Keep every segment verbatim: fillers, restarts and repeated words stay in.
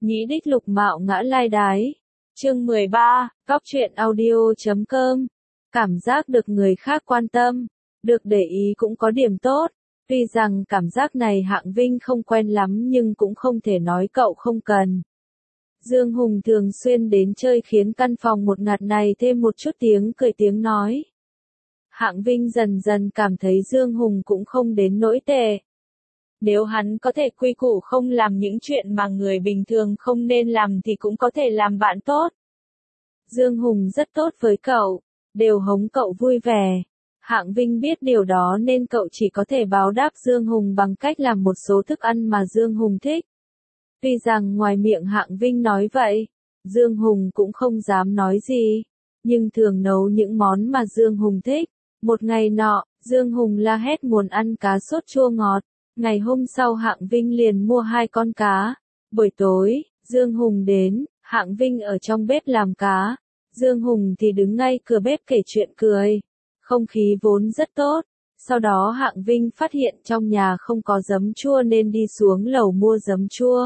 Nhĩ đích lục mạo ngã lai đái. Chương mười ba, Góc truyện audio chấm com. Cảm giác được người khác quan tâm, được để ý cũng có điểm tốt. Tuy rằng cảm giác này Hạng Vinh không quen lắm nhưng cũng không thể nói cậu không cần. Dương Hùng thường xuyên đến chơi khiến căn phòng một ngạt này thêm một chút tiếng cười tiếng nói. Hạng Vinh dần dần cảm thấy Dương Hùng cũng không đến nỗi tệ. Nếu hắn có thể quy củ không làm những chuyện mà người bình thường không nên làm thì cũng có thể làm bạn tốt. Dương Hùng rất tốt với cậu, đều hống cậu vui vẻ. Hạng Vinh biết điều đó nên cậu chỉ có thể báo đáp Dương Hùng bằng cách làm một số thức ăn mà Dương Hùng thích. Tuy rằng ngoài miệng Hạng Vinh nói vậy, Dương Hùng cũng không dám nói gì, nhưng thường nấu những món mà Dương Hùng thích. Một ngày nọ, Dương Hùng la hét muốn ăn cá sốt chua ngọt. Ngày hôm sau Hạng Vinh liền mua hai con cá. Buổi tối, Dương Hùng đến, Hạng Vinh ở trong bếp làm cá. Dương Hùng thì đứng ngay cửa bếp kể chuyện cười. Không khí vốn rất tốt. Sau đó Hạng Vinh phát hiện trong nhà không có giấm chua nên đi xuống lầu mua giấm chua.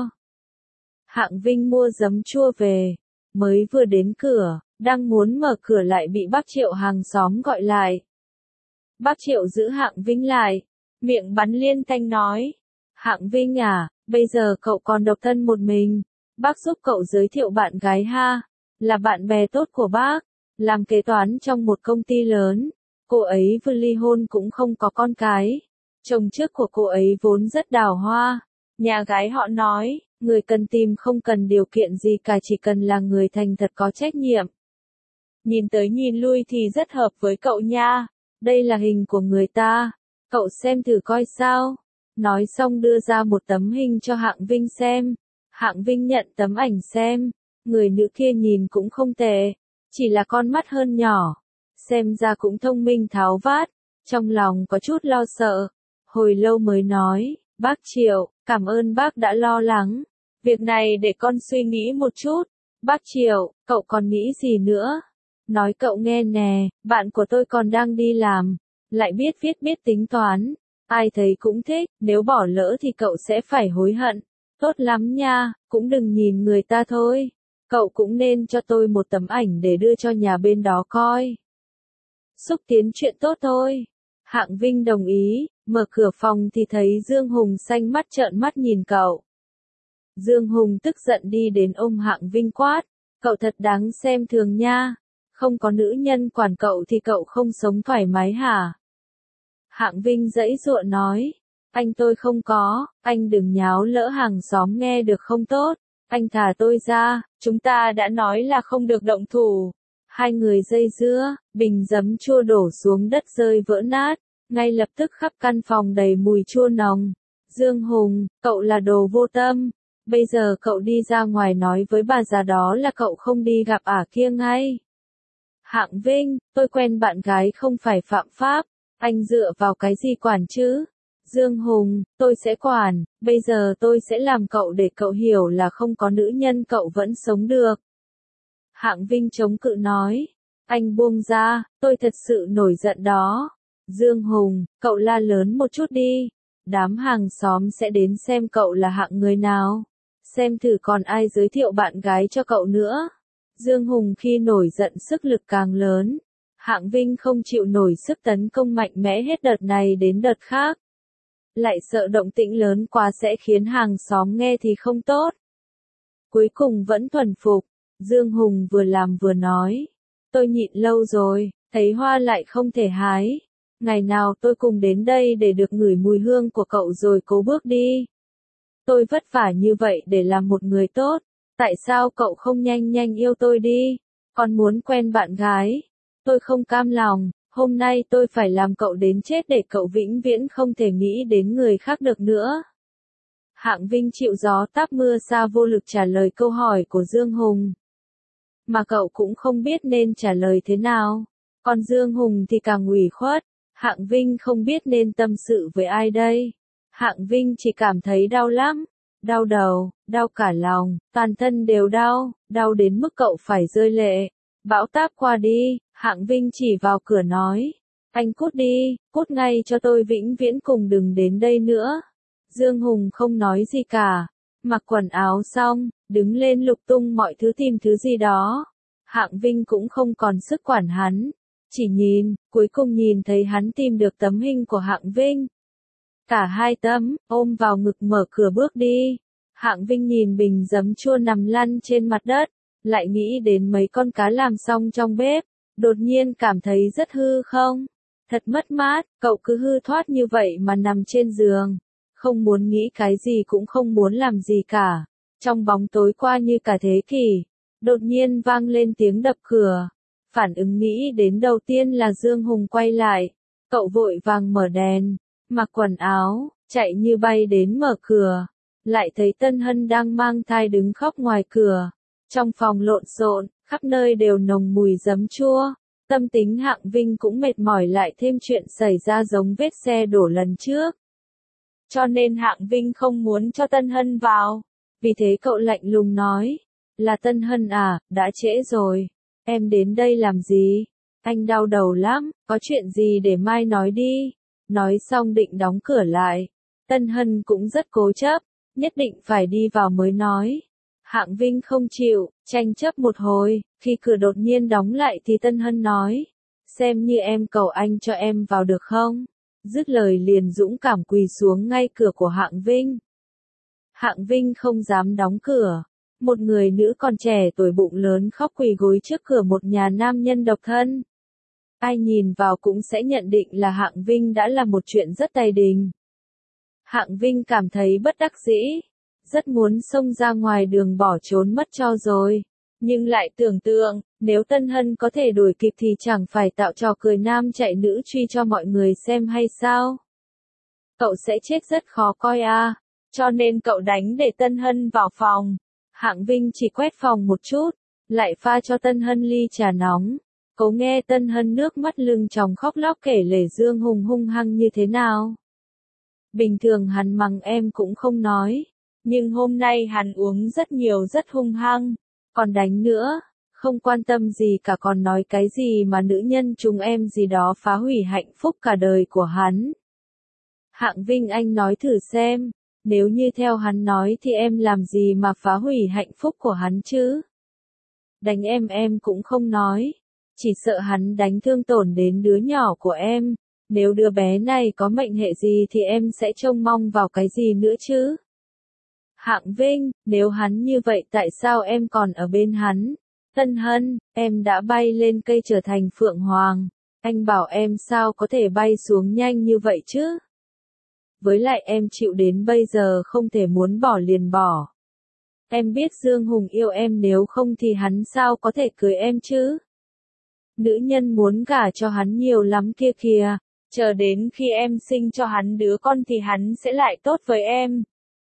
Hạng Vinh mua giấm chua về, mới vừa đến cửa, đang muốn mở cửa lại bị bác Triệu hàng xóm gọi lại. Bác Triệu giữ Hạng Vinh lại, miệng bắn liên thanh nói. Hạng Vinh à, bây giờ cậu còn độc thân một mình. Bác giúp cậu giới thiệu bạn gái ha, là bạn bè tốt của bác, làm kế toán trong một công ty lớn. Cô ấy vừa ly hôn cũng không có con cái. Chồng trước của cô ấy vốn rất đào hoa. Nhà gái họ nói, người cần tìm không cần điều kiện gì cả, chỉ cần là người thành thật có trách nhiệm. Nhìn tới nhìn lui thì rất hợp với cậu nha. Đây là hình của người ta, cậu xem thử coi sao. Nói xong đưa ra một tấm hình cho Hạng Vinh xem. Hạng Vinh nhận tấm ảnh xem, người nữ kia nhìn cũng không tệ, chỉ là con mắt hơn nhỏ. Xem ra cũng thông minh tháo vát, trong lòng có chút lo sợ. Hồi lâu mới nói, bác Triệu, cảm ơn bác đã lo lắng. Việc này để con suy nghĩ một chút. Bác Triệu, cậu còn nghĩ gì nữa? Nói cậu nghe nè, bạn của tôi còn đang đi làm, lại biết viết biết tính toán. Ai thấy cũng thích, nếu bỏ lỡ thì cậu sẽ phải hối hận. Tốt lắm nha, cũng đừng nhìn người ta thôi. Cậu cũng nên cho tôi một tấm ảnh để đưa cho nhà bên đó coi. Xúc tiến chuyện tốt thôi. Hạng Vinh đồng ý, mở cửa phòng thì thấy Dương Hùng xanh mắt trợn mắt nhìn cậu. Dương Hùng tức giận đi đến ôm Hạng Vinh quát, cậu thật đáng xem thường nha. Không có nữ nhân quản cậu thì cậu không sống thoải mái hả? Hạng Vinh giãy giụa nói, anh tôi không có, anh đừng nháo lỡ hàng xóm nghe được không tốt. Anh thả tôi ra, chúng ta đã nói là không được động thủ. Hai người dây dưa, bình giấm chua đổ xuống đất rơi vỡ nát, ngay lập tức khắp căn phòng đầy mùi chua nồng. Dương Hùng, cậu là đồ vô tâm. Bây giờ cậu đi ra ngoài nói với bà già đó là cậu không đi gặp ả kia ngay. Hạng Vinh, tôi quen bạn gái không phải phạm pháp, anh dựa vào cái gì quản chứ? Dương Hùng, tôi sẽ quản, bây giờ tôi sẽ làm cậu để cậu hiểu là không có nữ nhân cậu vẫn sống được. Hạng Vinh chống cự nói, anh buông ra, tôi thật sự nổi giận đó. Dương Hùng, cậu la lớn một chút đi, đám hàng xóm sẽ đến xem cậu là hạng người nào. Xem thử còn ai giới thiệu bạn gái cho cậu nữa. Dương Hùng khi nổi giận sức lực càng lớn. Hạng Vinh không chịu nổi sức tấn công mạnh mẽ hết đợt này đến đợt khác. Lại sợ động tĩnh lớn quá sẽ khiến hàng xóm nghe thì không tốt. Cuối cùng vẫn thuần phục. Dương Hùng vừa làm vừa nói. Tôi nhịn lâu rồi, thấy hoa lại không thể hái. Ngày nào tôi cùng đến đây để được ngửi mùi hương của cậu rồi cố bước đi. Tôi vất vả như vậy để làm một người tốt. Tại sao cậu không nhanh nhanh yêu tôi đi? Còn muốn quen bạn gái? Tôi không cam lòng, hôm nay tôi phải làm cậu đến chết để cậu vĩnh viễn không thể nghĩ đến người khác được nữa. Hạng Vinh chịu gió táp mưa xa vô lực trả lời câu hỏi của Dương Hùng. Mà cậu cũng không biết nên trả lời thế nào. Còn Dương Hùng thì càng ủy khuất. Hạng Vinh không biết nên tâm sự với ai đây. Hạng Vinh chỉ cảm thấy đau lắm. Đau đầu, đau cả lòng, toàn thân đều đau, đau đến mức cậu phải rơi lệ. Bão táp qua đi, Hạng Vinh chỉ vào cửa nói. Anh cút đi, cút ngay cho tôi vĩnh viễn cùng đừng đến đây nữa. Dương Hùng không nói gì cả, Mặc quần áo xong, đứng lên lục tung mọi thứ tìm thứ gì đó. Hạng Vinh cũng không còn sức quản hắn. Chỉ nhìn, cuối cùng nhìn thấy hắn tìm được tấm hình của Hạng Vinh. Cả hai tấm, ôm vào ngực mở cửa bước đi. Hạng Vinh nhìn bình giấm chua nằm lăn trên mặt đất, lại nghĩ đến mấy con cá làm xong trong bếp, đột nhiên cảm thấy rất hư không? Thật mất mát, cậu cứ hư thoát như vậy mà nằm trên giường. Không muốn nghĩ cái gì cũng không muốn làm gì cả. Trong bóng tối qua như cả thế kỷ, đột nhiên vang lên tiếng đập cửa. Phản ứng nghĩ đến đầu tiên là Dương Hùng quay lại. Cậu vội vàng mở đèn, mặc quần áo, chạy như bay đến mở cửa. Lại thấy Tân Hân đang mang thai đứng khóc ngoài cửa. Trong phòng lộn xộn, khắp nơi đều nồng mùi giấm chua. Tâm tính Hạng Vinh cũng mệt mỏi lại thêm chuyện xảy ra giống vết xe đổ lần trước. Cho nên Hạng Vinh không muốn cho Tân Hân vào. Vì thế cậu lạnh lùng nói, là Tân Hân à, đã trễ rồi. Em đến đây làm gì? Anh đau đầu lắm, có chuyện gì để mai nói đi. Nói xong định đóng cửa lại. Tân Hân cũng rất cố chấp, nhất định phải đi vào mới nói. Hạng Vinh không chịu, tranh chấp một hồi, khi cửa đột nhiên đóng lại thì Tân Hân nói, xem như em cầu anh cho em vào được không? Dứt lời liền dũng cảm quỳ xuống ngay cửa của Hạng Vinh. Hạng Vinh không dám đóng cửa. Một người nữ còn trẻ tuổi bụng lớn khóc quỳ gối trước cửa một nhà nam nhân độc thân. Ai nhìn vào cũng sẽ nhận định là Hạng Vinh đã làm một chuyện rất tài đình. Hạng Vinh cảm thấy bất đắc dĩ, rất muốn xông ra ngoài đường bỏ trốn mất cho rồi. Nhưng lại tưởng tượng, nếu Tân Hân có thể đuổi kịp thì chẳng phải tạo trò cười nam chạy nữ truy cho mọi người xem hay sao? Cậu sẽ chết rất khó coi à, cho nên cậu đánh để Tân Hân vào phòng. Hạng Vinh chỉ quét phòng một chút, lại pha cho Tân Hân ly trà nóng. Cố nghe Tân Hân nước mắt lưng tròng khóc lóc kể lể Dương Hùng hung hăng như thế nào. Bình thường hắn mắng em cũng không nói, nhưng hôm nay hắn uống rất nhiều rất hung hăng, còn đánh nữa, không quan tâm gì cả còn nói cái gì mà nữ nhân chúng em gì đó phá hủy hạnh phúc cả đời của hắn. Hạng Vinh anh nói thử xem, nếu như theo hắn nói thì em làm gì mà phá hủy hạnh phúc của hắn chứ? Đánh em em cũng không nói, chỉ sợ hắn đánh thương tổn đến đứa nhỏ của em. Nếu đứa bé này có mệnh hệ gì thì em sẽ trông mong vào cái gì nữa chứ? Hạng Vinh, nếu hắn như vậy tại sao em còn ở bên hắn? Tân Hân, em đã bay lên cây trở thành Phượng Hoàng. Anh bảo em sao có thể bay xuống nhanh như vậy chứ? Với lại em chịu đến bây giờ không thể muốn bỏ liền bỏ. Em biết Dương Hùng yêu em nếu không thì hắn sao có thể cưới em chứ? Nữ nhân muốn gả cho hắn nhiều lắm kia kìa. Chờ đến khi em sinh cho hắn đứa con thì hắn sẽ lại tốt với em.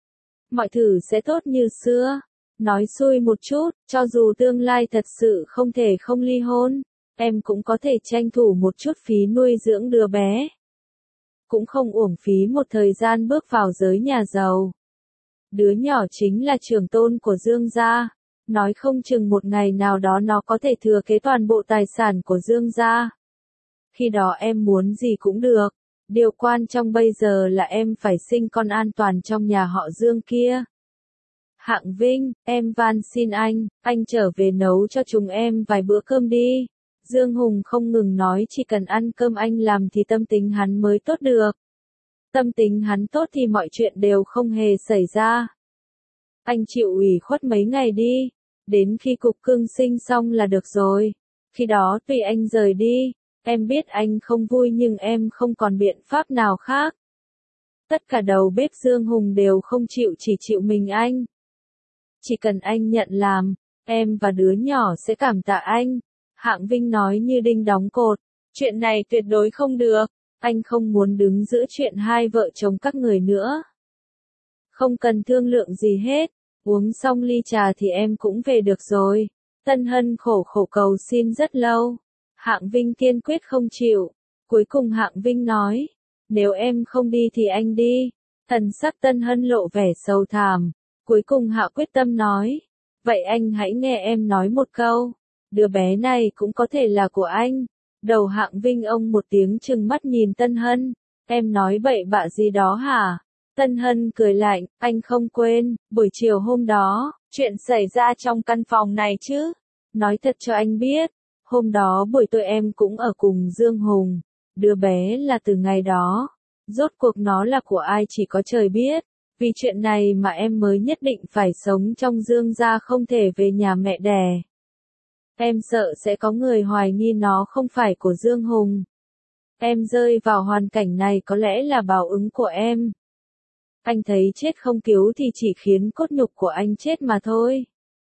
Mọi thứ sẽ tốt như xưa. Nói xui một chút, cho dù tương lai thật sự không thể không ly hôn, em cũng có thể tranh thủ một chút phí nuôi dưỡng đứa bé. Cũng không uổng phí một thời gian bước vào giới nhà giàu. Đứa nhỏ chính là trưởng tôn của Dương gia. Nói không chừng một ngày nào đó nó có thể thừa kế toàn bộ tài sản của Dương gia. Khi đó em muốn gì cũng được. Điều quan trọng bây giờ là em phải sinh con an toàn trong nhà họ Dương kia. Hạng Vinh, em van xin anh, anh trở về nấu cho chúng em vài bữa cơm đi. Dương Hùng không ngừng nói chỉ cần ăn cơm anh làm thì tâm tính hắn mới tốt được. Tâm tính hắn tốt thì mọi chuyện đều không hề xảy ra. Anh chịu ủy khuất mấy ngày đi, đến khi cục cưng sinh xong là được rồi. Khi đó tùy anh rời đi. Em biết anh không vui nhưng em không còn biện pháp nào khác. Tất cả đầu bếp Dương Hùng đều không chịu chỉ chịu mình anh. Chỉ cần anh nhận làm, em và đứa nhỏ sẽ cảm tạ anh. Hạng Vinh nói như đinh đóng cột. Chuyện này tuyệt đối không được. Anh không muốn đứng giữa chuyện hai vợ chồng các người nữa. Không cần thương lượng gì hết. Uống xong ly trà thì em cũng về được rồi. Tân Hân khổ khổ cầu xin rất lâu. Hạng Vinh kiên quyết không chịu. Cuối cùng Hạng Vinh nói, nếu em không đi thì anh đi. Thần sắc Tân Hân lộ vẻ sầu thảm. Cuối cùng Hạ quyết tâm nói, vậy anh hãy nghe em nói một câu. Đứa bé này cũng có thể là của anh. Đầu Hạng Vinh ông một tiếng trừng mắt nhìn Tân Hân. Em nói bậy bạ gì đó hả? Tân Hân cười lạnh, anh không quên, buổi chiều hôm đó, chuyện xảy ra trong căn phòng này chứ. Nói thật cho anh biết, hôm đó buổi tối em cũng ở cùng Dương Hùng, đứa bé là từ ngày đó. Rốt cuộc nó là của ai chỉ có trời biết, vì chuyện này mà em mới nhất định phải sống trong Dương gia không thể về nhà mẹ đẻ. Em sợ sẽ có người hoài nghi nó không phải của Dương Hùng. Em rơi vào hoàn cảnh này có lẽ là báo ứng của em. Anh thấy chết không cứu thì chỉ khiến cốt nhục của anh chết mà thôi.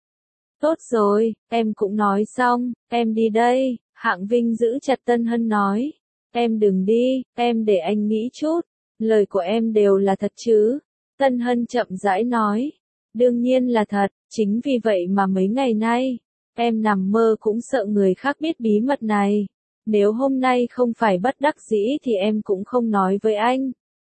Tốt rồi, em cũng nói xong, em đi đây, Hạng Vinh giữ chặt Tân Hân nói. Em đừng đi, em để anh nghĩ chút, lời của em đều là thật chứ. Tân Hân chậm rãi nói. Đương nhiên là thật, chính vì vậy mà mấy ngày nay, em nằm mơ cũng sợ người khác biết bí mật này. Nếu hôm nay không phải bất đắc dĩ thì em cũng không nói với anh.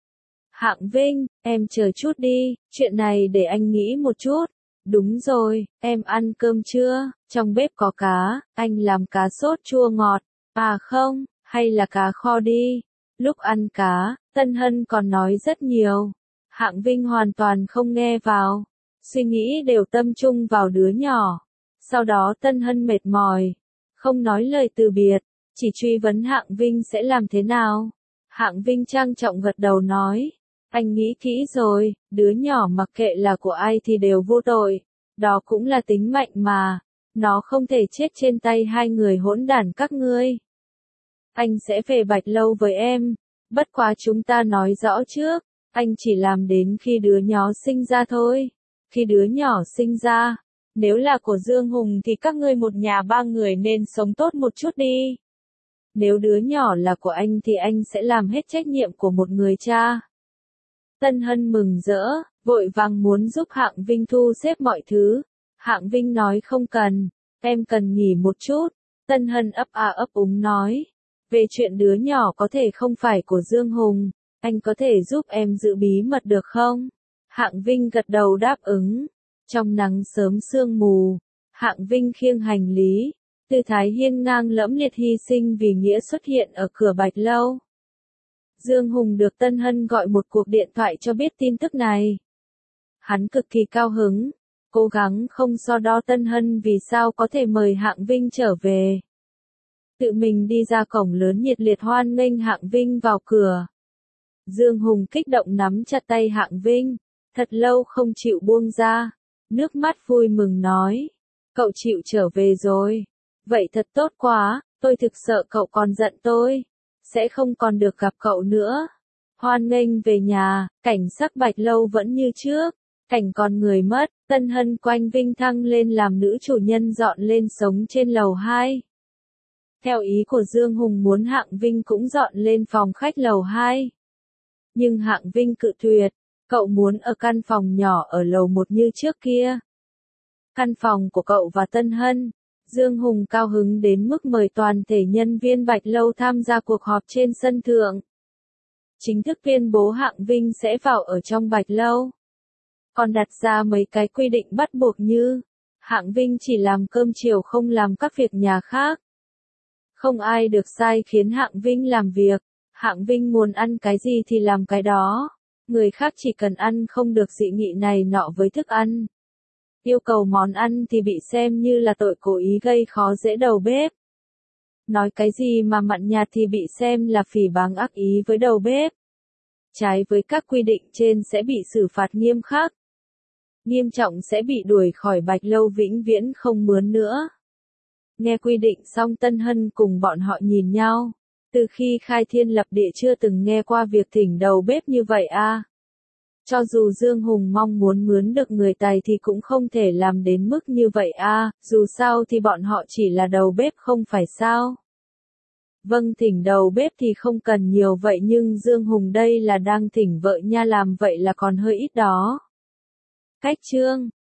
Hạng Vinh, em chờ chút đi, chuyện này để anh nghĩ một chút. Đúng rồi, em ăn cơm chưa? Trong bếp có cá, anh làm cá sốt chua ngọt. À không, hay là cá kho đi. Lúc ăn cá, Tân Hân còn nói rất nhiều. Hạng Vinh hoàn toàn không nghe vào. Suy nghĩ đều tâm trung vào đứa nhỏ. Sau đó Tân Hân mệt mỏi. Không nói lời từ biệt, chỉ truy vấn Hạng Vinh sẽ làm thế nào. Hạng Vinh trang trọng gật đầu nói. Anh nghĩ kỹ rồi, đứa nhỏ mặc kệ là của ai thì đều vô tội. Đó cũng là tính mệnh mà. Nó không thể chết trên tay hai người hỗn đản các ngươi. Anh sẽ về Bạch Lâu với em. Bất quá chúng ta nói rõ trước. Anh chỉ làm đến khi đứa nhỏ sinh ra thôi. Khi đứa nhỏ sinh ra, nếu là của Dương Hùng thì các ngươi một nhà ba người nên sống tốt một chút đi. Nếu đứa nhỏ là của anh thì anh sẽ làm hết trách nhiệm của một người cha. Tân Hân mừng rỡ, vội vàng muốn giúp Hạng Vinh thu xếp mọi thứ. Hạng Vinh nói không cần, em cần nghỉ một chút. Tân Hân ấp a ấp úng nói. Về chuyện đứa nhỏ có thể không phải của Dương Hùng, anh có thể giúp em giữ bí mật được không? Hạng Vinh gật đầu đáp ứng. Trong nắng sớm sương mù, Hạng Vinh khiêng hành lý, tư thái hiên ngang lẫm liệt hy sinh vì nghĩa xuất hiện ở cửa Bạch Lâu. Dương Hùng được Tân Hân gọi một cuộc điện thoại cho biết tin tức này. Hắn cực kỳ cao hứng, cố gắng không so đo Tân Hân vì sao có thể mời Hạng Vinh trở về. Tự mình đi ra cổng lớn nhiệt liệt hoan nghênh Hạng Vinh vào cửa. Dương Hùng kích động nắm chặt tay Hạng Vinh, thật lâu không chịu buông ra, nước mắt vui mừng nói. Cậu chịu trở về rồi, vậy thật tốt quá, tôi thực sợ cậu còn giận tôi. Sẽ không còn được gặp cậu nữa. Hoan nghênh về nhà, cảnh sắc Bạch Lâu vẫn như trước. Cảnh còn người mất, Tân Hân quanh Vinh thăng lên làm nữ chủ nhân dọn lên sống trên lầu hai. Theo ý của Dương Hùng muốn Hạng Vinh cũng dọn lên phòng khách lầu hai. Nhưng Hạng Vinh cự tuyệt, cậu muốn ở căn phòng nhỏ ở lầu một như trước kia. Căn phòng của cậu và Tân Hân. Dương Hùng cao hứng đến mức mời toàn thể nhân viên Bạch Lâu tham gia cuộc họp trên sân thượng. Chính thức tuyên bố Hạng Vinh sẽ vào ở trong Bạch Lâu. Còn đặt ra mấy cái quy định bắt buộc như, Hạng Vinh chỉ làm cơm chiều không làm các việc nhà khác. Không ai được sai khiến Hạng Vinh làm việc, Hạng Vinh muốn ăn cái gì thì làm cái đó. Người khác chỉ cần ăn không được dị nghị này nọ với thức ăn. Yêu cầu món ăn thì bị xem như là tội cố ý gây khó dễ đầu bếp. Nói cái gì mà mặn nhạt thì bị xem là phỉ báng ác ý với đầu bếp. Trái với các quy định trên sẽ bị xử phạt nghiêm khắc. Nghiêm trọng sẽ bị đuổi khỏi Bạch Lâu vĩnh viễn không mướn nữa. Nghe quy định xong Tân Hân cùng bọn họ nhìn nhau. Từ khi khai thiên lập địa chưa từng nghe qua việc thỉnh đầu bếp như vậy a. À. Cho dù Dương Hùng mong muốn mướn được người Tài thì cũng không thể làm đến mức như vậy a, à, dù sao thì bọn họ chỉ là đầu bếp không phải sao. Vâng, thỉnh đầu bếp thì không cần nhiều vậy nhưng Dương Hùng đây là đang thỉnh vợ nha, làm vậy là còn hơi ít đó. Cách chương